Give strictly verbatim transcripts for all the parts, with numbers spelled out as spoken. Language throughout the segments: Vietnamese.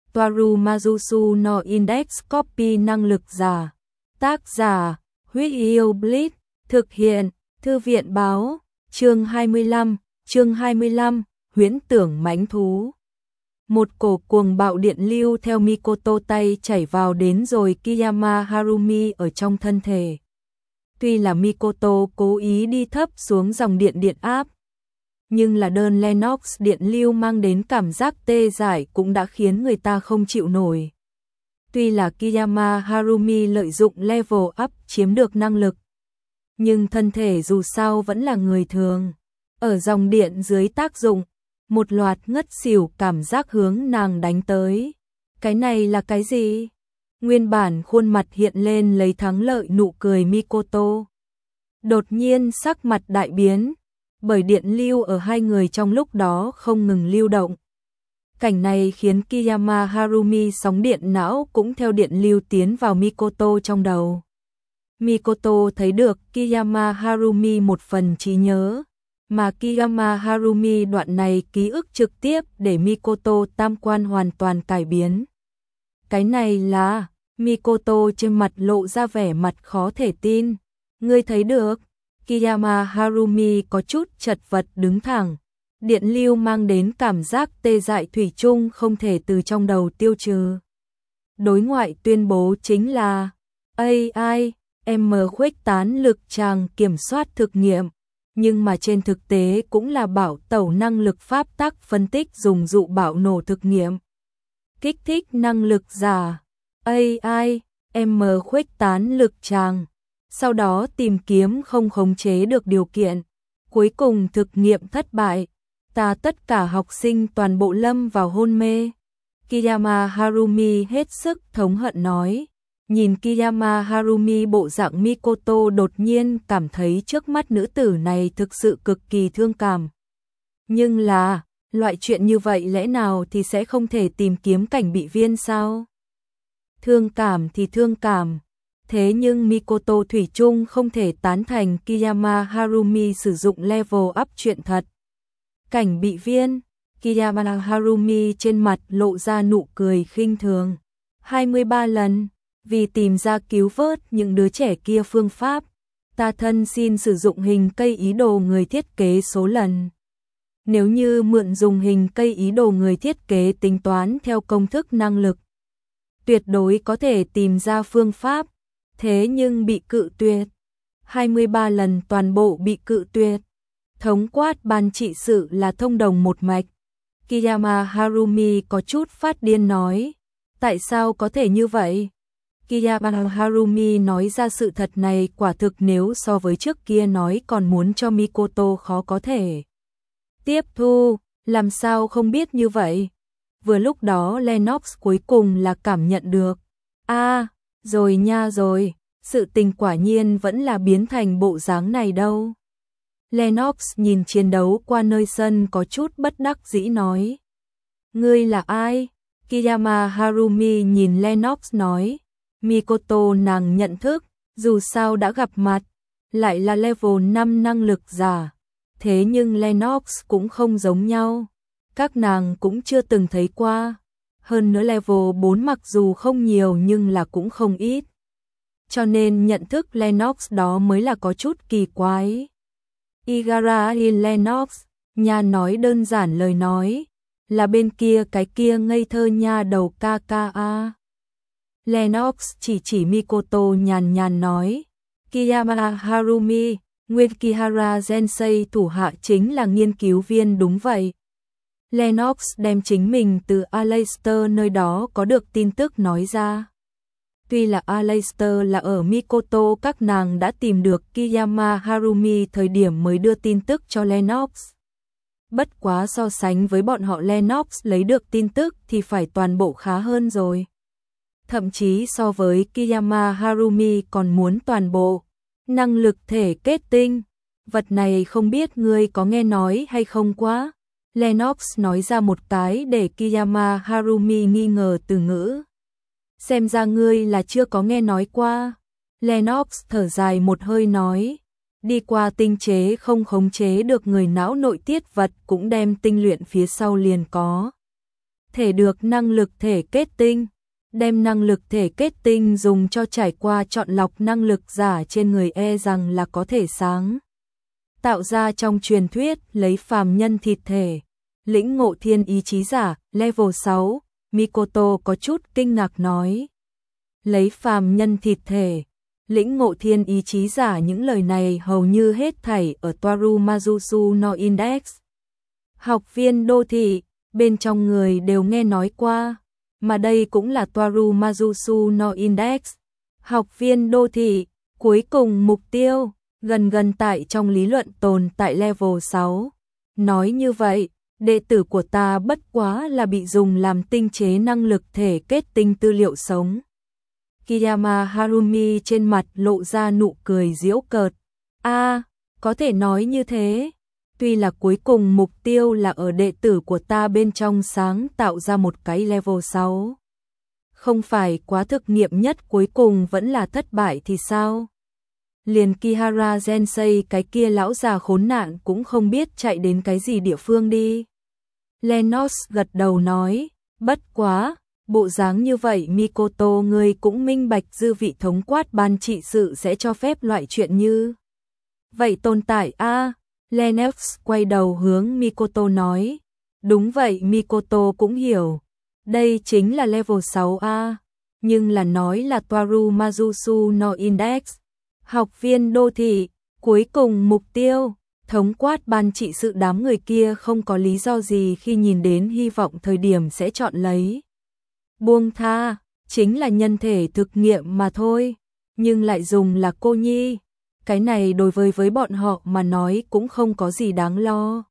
Toaru Majusu no Index Copy năng lực giả. Tác giả, Huyết Yêu Blitz, thực hiện, Thư viện báo, chương hai mươi lăm, chương hai mươi lăm, huyễn tưởng mãnh thú. Một cổ cuồng bạo điện lưu theo Mikoto tay chảy vào đến rồi Kiyama Harumi ở trong thân thể. Tuy là Mikoto cố ý đi thấp xuống dòng điện điện áp, nhưng là đơn Lennox điện lưu mang đến cảm giác tê dại cũng đã khiến người ta không chịu nổi. Tuy là Kiyama Harumi lợi dụng level up chiếm được năng lực, nhưng thân thể dù sao vẫn là người thường. Ở dòng điện dưới tác dụng, một loạt ngất xỉu cảm giác hướng nàng đánh tới. Cái này là cái gì? Nguyên bản khuôn mặt hiện lên lấy thắng lợi nụ cười Mikoto. Đột nhiên sắc mặt đại biến, bởi điện lưu ở hai người trong lúc đó không ngừng lưu động. Cảnh này khiến Kiyama Harumi sóng điện não cũng theo điện lưu tiến vào Mikoto trong đầu. Mikoto thấy được Kiyama Harumi một phần trí nhớ, mà Kiyama Harumi đoạn này ký ức trực tiếp để Mikoto tam quan hoàn toàn cải biến. Cái này là... Mikoto trên mặt lộ ra vẻ mặt khó thể tin. Ngươi thấy được? Kiyama Harumi có chút chật vật đứng thẳng. Điện lưu mang đến cảm giác tê dại thủy chung không thể từ trong đầu tiêu trừ. Đối ngoại tuyên bố chính là a i, M khuếch tán lực tràng kiểm soát thực nghiệm, nhưng mà trên thực tế cũng là bảo tẩu năng lực pháp tắc phân tích dùng dụ bạo nổ thực nghiệm. Kích thích năng lực giả, a i, M khuếch tán lực tràng, sau đó tìm kiếm không khống chế được điều kiện, cuối cùng thực nghiệm thất bại, ta tất cả học sinh toàn bộ lâm vào hôn mê. Kiyama Harumi hết sức thống hận nói. Nhìn Kiyama Harumi bộ dạng Mikoto đột nhiên cảm thấy trước mắt nữ tử này thực sự cực kỳ thương cảm. Nhưng là, loại chuyện như vậy lẽ nào thì sẽ không thể tìm kiếm cảnh bị viên sao? Thương cảm thì thương cảm, thế nhưng Mikoto thủy chung không thể tán thành Kiyama Harumi sử dụng level up chuyện thật. Cảnh bị viên, Kiyama Harumi trên mặt lộ ra nụ cười khinh thường. hai mươi ba lần, vì tìm ra cứu vớt những đứa trẻ kia phương pháp, ta thân xin sử dụng hình cây ý đồ người thiết kế số lần. Nếu như mượn dùng hình cây ý đồ người thiết kế tính toán theo công thức năng lực, tuyệt đối có thể tìm ra phương pháp, thế nhưng bị cự tuyệt. hai mươi ba lần toàn bộ bị cự tuyệt. Thống quát ban trị sự là thông đồng một mạch. Kiyama Harumi có chút phát điên nói, tại sao có thể như vậy? Kiyama Harumi nói ra sự thật này quả thực nếu so với trước kia nói còn muốn cho Mikoto khó có thể tiếp thu, làm sao không biết như vậy? Vừa lúc đó Lennox cuối cùng là cảm nhận được. a à, rồi nha rồi, sự tình quả nhiên vẫn là biến thành bộ dáng này đâu. Lennox nhìn chiến đấu qua nơi sân có chút bất đắc dĩ nói. Ngươi là ai? Kiyama Harumi nhìn Lennox nói. Mikoto nàng nhận thức, dù sao đã gặp mặt, lại là level năm năng lực giả. Thế nhưng Lennox cũng không giống nhau. Các nàng cũng chưa từng thấy qua. Hơn nữa level bốn mặc dù không nhiều nhưng là cũng không ít. Cho nên nhận thức Lennox đó mới là có chút kỳ quái. Igarashi Lennox, nha nói đơn giản lời nói, là bên kia cái kia ngây thơ nha đầu ca ca a. Lennox chỉ chỉ Mikoto nhàn nhàn nói, Kiyama Harumi, nguyên Kihara Sensei thủ hạ chính là nghiên cứu viên đúng vậy. Lennox đem chính mình từ Aleister nơi đó có được tin tức nói ra. Tuy là Aleister là ở Mikoto các nàng đã tìm được Kiyama Harumi thời điểm mới đưa tin tức cho Lennox. Bất quá so sánh với bọn họ Lennox lấy được tin tức thì phải toàn bộ khá hơn rồi. Thậm chí so với Kiyama Harumi còn muốn toàn bộ. Năng lực thể kết tinh. Vật này không biết ngươi có nghe nói hay không quá. Lennox nói ra một cái để Kiyama Harumi nghi ngờ từ ngữ. Xem ra ngươi là chưa có nghe nói qua. Lennox thở dài một hơi nói. Đi qua tinh chế không khống chế được người não nội tiết vật cũng đem tinh luyện phía sau liền có. thể được năng lực thể kết tinh, đem năng lực thể kết tinh dùng cho trải qua chọn lọc năng lực giả trên người e rằng là có thể sáng tạo ra trong truyền thuyết lấy phàm nhân thịt thể. Lĩnh ngộ thiên ý chí giả, level sáu, Mikoto có chút kinh ngạc nói. Lấy phàm nhân thịt thể, lĩnh ngộ thiên ý chí giả, những lời này hầu như hết thảy ở Toaru Mazusu no Index. Học viên đô thị, bên trong người đều nghe nói qua, mà đây cũng là Toaru Mazusu no Index. Học viên đô thị, cuối cùng mục tiêu, gần gần tại trong lý luận tồn tại level sáu. Nói như vậy, đệ tử của ta bất quá là bị dùng làm tinh chế năng lực thể kết tinh tư liệu sống. Kiyama Harumi trên mặt lộ ra nụ cười giễu cợt. A, à, có thể nói như thế. Tuy là cuối cùng mục tiêu là ở đệ tử của ta bên trong sáng tạo ra một cái level sáu. Không phải quá thực nghiệm nhất cuối cùng vẫn là thất bại thì sao? Liền Kihara Gensei cái kia lão già khốn nạn cũng không biết chạy đến cái gì địa phương đi. Lennox gật đầu nói, bất quá, bộ dáng như vậy Mikoto ngươi cũng minh bạch dư vị thống quát ban trị sự sẽ cho phép loại chuyện như vậy tồn tại a. À, Lennox quay đầu hướng Mikoto nói, đúng vậy Mikoto cũng hiểu, đây chính là level sáu a, nhưng là nói là Toaru Mazusu no Index. Học viên đô thị, cuối cùng mục tiêu, thống quát ban trị sự đám người kia không có lý do gì khi nhìn đến hy vọng thời điểm sẽ chọn lấy. Buông tha, chính là nhân thể thực nghiệm mà thôi, nhưng lại dùng là cô nhi. Cái này đối với với bọn họ mà nói cũng không có gì đáng lo.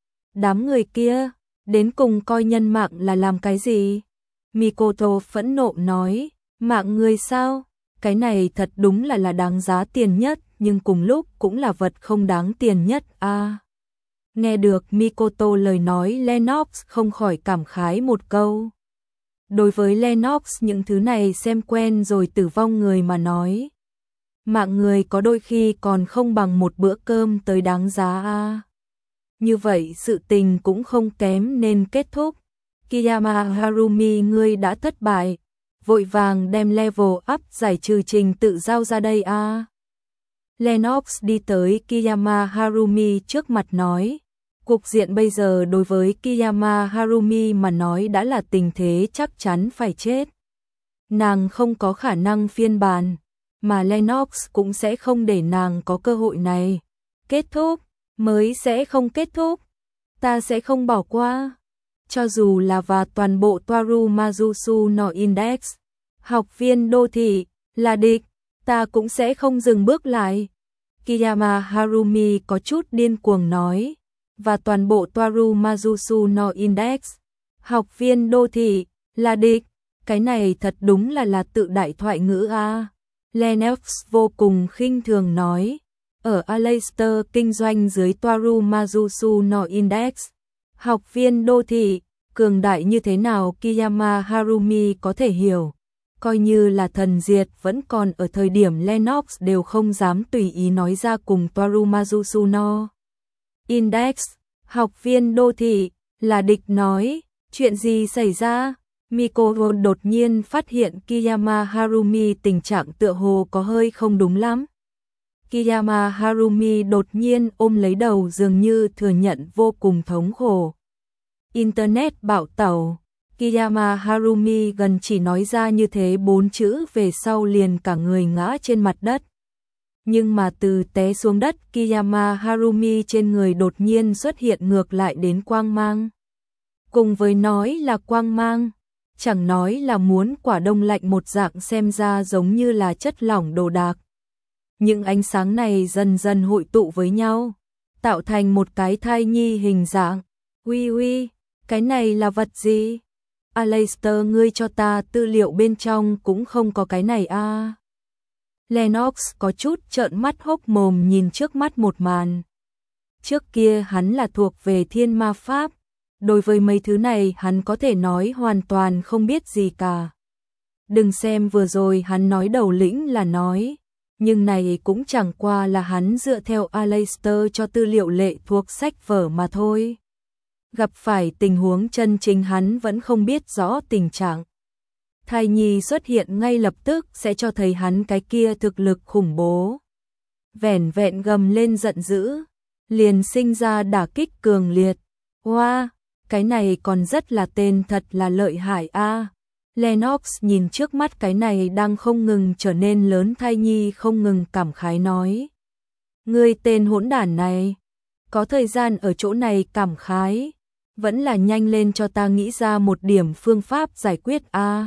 Đám người kia, đến cùng coi nhân mạng là làm cái gì? Mikoto phẫn nộ nói, mạng người sao? Cái này thật đúng là là đáng giá tiền nhất, nhưng cùng lúc cũng là vật không đáng tiền nhất a. À, nghe được Mikoto lời nói, Lennox không khỏi cảm khái một câu. Đối với Lennox những thứ này xem quen rồi tử vong người mà nói, mạng người có đôi khi còn không bằng một bữa cơm tới đáng giá a. À, như vậy sự tình cũng không kém nên kết thúc. Kiyama Harumi ngươi đã thất bại. Vội vàng đem level up giải trừ trình tự giao ra đây a. À. Lennox đi tới Kiyama Harumi trước mặt nói, cục diện bây giờ đối với Kiyama Harumi mà nói đã là tình thế chắc chắn phải chết. Nàng không có khả năng phiên bản, mà Lennox cũng sẽ không để nàng có cơ hội này. Kết thúc, mới sẽ không kết thúc. Ta sẽ không bỏ qua. Cho dù là và toàn bộ Toaru Mazusu no Index, học viên đô thị, là địch, ta cũng sẽ không dừng bước lại. Kiyama Harumi có chút điên cuồng nói, và toàn bộ Toaru Mazusu no Index, học viên đô thị, là địch, cái này thật đúng là là tự đại thoại ngữ a. À. Lennox vô cùng khinh thường nói, ở Aleister kinh doanh dưới Toaru Mazusu no Index, học viên đô thị, cường đại như thế nào Kiyama Harumi có thể hiểu. Coi như là thần diệt vẫn còn ở thời điểm Lennox đều không dám tùy ý nói ra cùng Toaru Mazusu no Index, học viên đô thị, là địch nói, chuyện gì xảy ra? Mikoto đột nhiên phát hiện Kiyama Harumi tình trạng tựa hồ có hơi không đúng lắm. Kiyama Harumi đột nhiên ôm lấy đầu dường như thừa nhận vô cùng thống khổ. Internet bạo tẩu, Kiyama Harumi gần chỉ nói ra như thế bốn chữ về sau liền cả người ngã trên mặt đất. Nhưng mà từ té xuống đất Kiyama Harumi trên người đột nhiên xuất hiện ngược lại đến quang mang. Cùng với nói là quang mang, chẳng nói là muốn quả đông lạnh một dạng xem ra giống như là chất lỏng đồ đạc. Những ánh sáng này dần dần hội tụ với nhau, tạo thành một cái thai nhi hình dạng. Uy uy, cái này là vật gì? Aleister ngươi cho ta tư liệu bên trong cũng không có cái này a. À. Lennox có chút trợn mắt hốc mồm nhìn trước mắt một màn. Trước kia hắn là thuộc về thiên ma pháp, đối với mấy thứ này hắn có thể nói hoàn toàn không biết gì cả. Đừng xem vừa rồi hắn nói đầu lĩnh là nói, nhưng này cũng chẳng qua là hắn dựa theo Aleister cho tư liệu lệ thuộc sách vở mà thôi. Gặp phải tình huống chân chính hắn vẫn không biết rõ tình trạng. Thai nhi xuất hiện ngay lập tức sẽ cho thấy hắn cái kia thực lực khủng bố. Vẻn vẹn gầm lên giận dữ, liền sinh ra đả kích cường liệt. Wow, cái này còn rất là tên thật là lợi hại a. À. Lennox nhìn trước mắt cái này đang không ngừng trở nên lớn thai nhi không ngừng cảm khái nói. Ngươi tên hỗn đản này, có thời gian ở chỗ này cảm khái, vẫn là nhanh lên cho ta nghĩ ra một điểm phương pháp giải quyết a. À.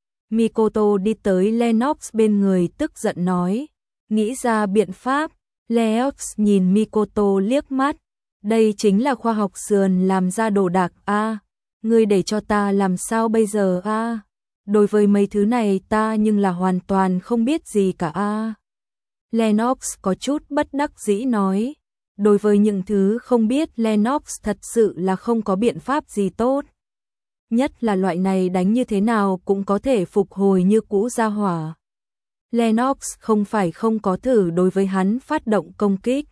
Mikoto đi tới Lennox bên người tức giận nói, nghĩ ra biện pháp. Lennox nhìn Mikoto liếc mắt, đây chính là khoa học sườn làm ra đồ đạc a, à, ngươi để cho ta làm sao bây giờ a? À? Đối với mấy thứ này ta nhưng là hoàn toàn không biết gì cả a. À? Lennox có chút bất đắc dĩ nói, đối với những thứ không biết Lennox thật sự là không có biện pháp gì tốt. Nhất là loại này đánh như thế nào cũng có thể phục hồi như cũ ra hỏa. Lennox không phải không có thử đối với hắn phát động công kích.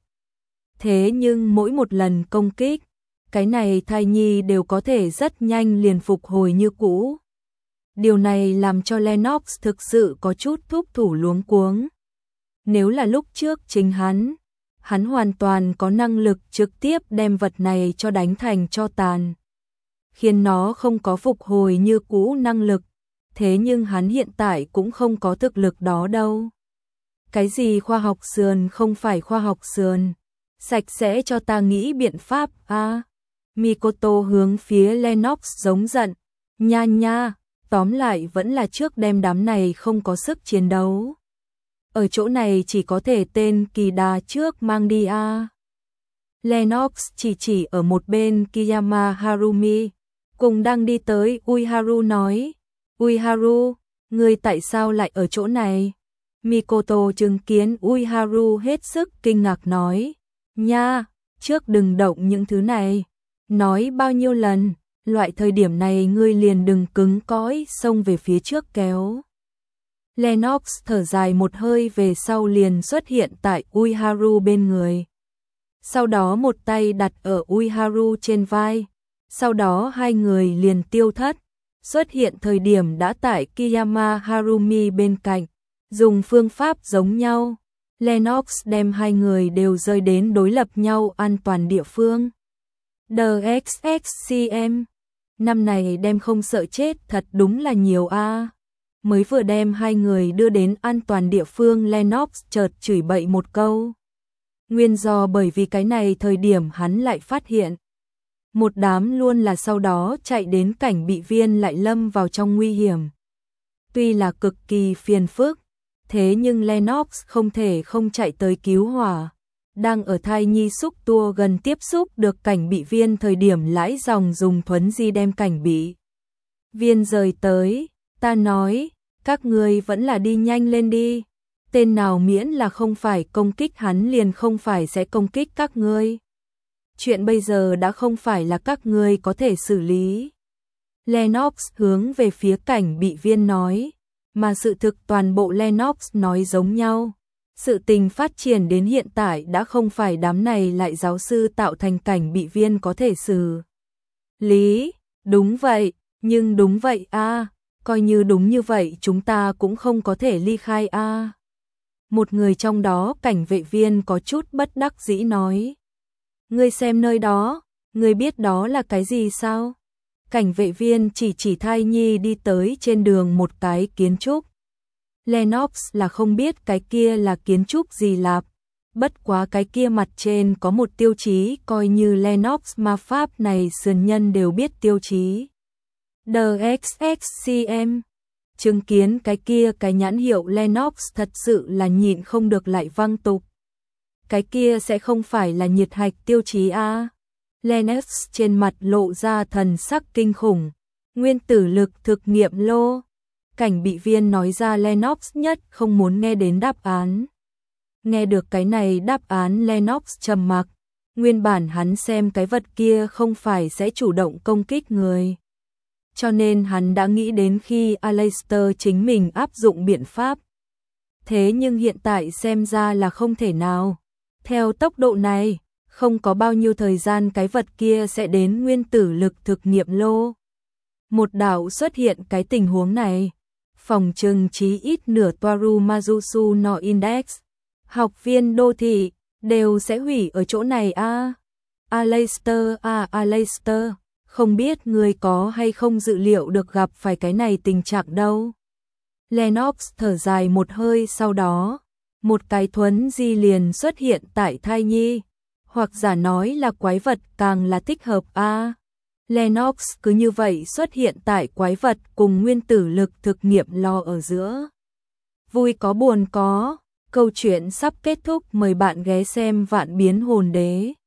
Thế nhưng mỗi một lần công kích, cái này thai nhi đều có thể rất nhanh liền phục hồi như cũ. Điều này làm cho Lennox thực sự có chút thúc thủ luống cuống. Nếu là lúc trước chính hắn, hắn hoàn toàn có năng lực trực tiếp đem vật này cho đánh thành tro tàn, khiến nó không có phục hồi như cũ năng lực. Thế nhưng hắn hiện tại cũng không có thực lực đó đâu. Cái gì khoa học sườn không phải khoa học sườn, sạch sẽ cho ta nghĩ biện pháp a. À, Mikoto hướng phía Lennox giống giận, nha nha, tóm lại vẫn là trước đem đám này không có sức chiến đấu. Ở chỗ này chỉ có thể tên kỳ đà trước mang đi a. À. Lennox chỉ chỉ ở một bên Kiyama Harumi, cùng đang đi tới Uiharu nói, Uiharu, ngươi tại sao lại ở chỗ này? Mikoto chứng kiến Uiharu hết sức kinh ngạc nói, nha, trước đừng động những thứ này. Nói bao nhiêu lần, loại thời điểm này ngươi liền đừng cứng cõi xông về phía trước kéo. Lennox thở dài một hơi về sau liền xuất hiện tại Uiharu bên người. Sau đó một tay đặt ở Uiharu trên vai, sau đó hai người liền tiêu thất. Xuất hiện thời điểm đã tại Kiyama Harumi bên cạnh, dùng phương pháp giống nhau. Lennox đem hai người đều rơi đến đối lập nhau an toàn địa phương. đê ích ích xê em, năm này đem không sợ chết thật đúng là nhiều a. À. Mới vừa đem hai người đưa đến an toàn địa phương Lennox chợt chửi bậy một câu. Nguyên do bởi vì cái này thời điểm hắn lại phát hiện. Một đám luôn là sau đó chạy đến cảnh bị viên lại lâm vào trong nguy hiểm. Tuy là cực kỳ phiền phức, thế nhưng Lennox không thể không chạy tới cứu hỏa. Đang ở thai nhi xúc tua gần tiếp xúc được cảnh bị viên thời điểm lãi dòng dùng thuấn di đem cảnh bị viên rời tới. Ta nói, các người vẫn là đi nhanh lên đi. Tên nào miễn là không phải công kích hắn liền không phải sẽ công kích các ngươi. Chuyện bây giờ đã không phải là các ngươi có thể xử lý. Lennox hướng về phía cảnh bị viên nói, mà sự thực toàn bộ Lennox nói giống nhau. Sự tình phát triển đến hiện tại đã không phải đám này lại giáo sư tạo thành cảnh bị viên có thể xử lý. Đúng vậy, nhưng đúng vậy a, à, coi như đúng như vậy chúng ta cũng không có thể ly khai a. À. Một người trong đó cảnh vệ viên có chút bất đắc dĩ nói. Ngươi xem nơi đó, ngươi biết đó là cái gì sao? Cảnh vệ viên chỉ chỉ thai nhi đi tới trên đường một cái kiến trúc. Lennox là không biết cái kia là kiến trúc gì lạp. Bất quá cái kia mặt trên có một tiêu chí coi như Lennox ma pháp này sườn nhân đều biết tiêu chí. đê ích ích xê em. Chứng kiến cái kia cái nhãn hiệu Lennox thật sự là nhịn không được lại văng tục. Cái kia sẽ không phải là nhiệt hạch tiêu chí a. À. Lennox trên mặt lộ ra thần sắc kinh khủng. Nguyên tử lực thực nghiệm lô. Cảnh bị viên nói ra Lennox nhất không muốn nghe đến đáp án. Nghe được cái này đáp án Lennox trầm mặc. Nguyên bản hắn xem cái vật kia không phải sẽ chủ động công kích người. Cho nên hắn đã nghĩ đến khi Aleister chính mình áp dụng biện pháp. Thế nhưng hiện tại xem ra là không thể nào. Theo tốc độ này, không có bao nhiêu thời gian cái vật kia sẽ đến nguyên tử lực thực nghiệm lô. Một đảo xuất hiện cái tình huống này, phòng trừng chí ít nửa Toaru Majusu no Index, học viên đô thị, đều sẽ hủy ở chỗ này a. À. Aleister à Aleister, không biết người có hay không dự liệu được gặp phải cái này tình trạng đâu. Lennox thở dài một hơi, sau đó, một cái thuấn di liền xuất hiện tại thai nhi, hoặc giả nói là quái vật càng là thích hợp a. À. Lennox cứ như vậy xuất hiện tại quái vật cùng nguyên tử lực thực nghiệm lò ở giữa. Vui có buồn có, câu chuyện sắp kết thúc, mời bạn ghé xem Vạn Biến Hồn Đế.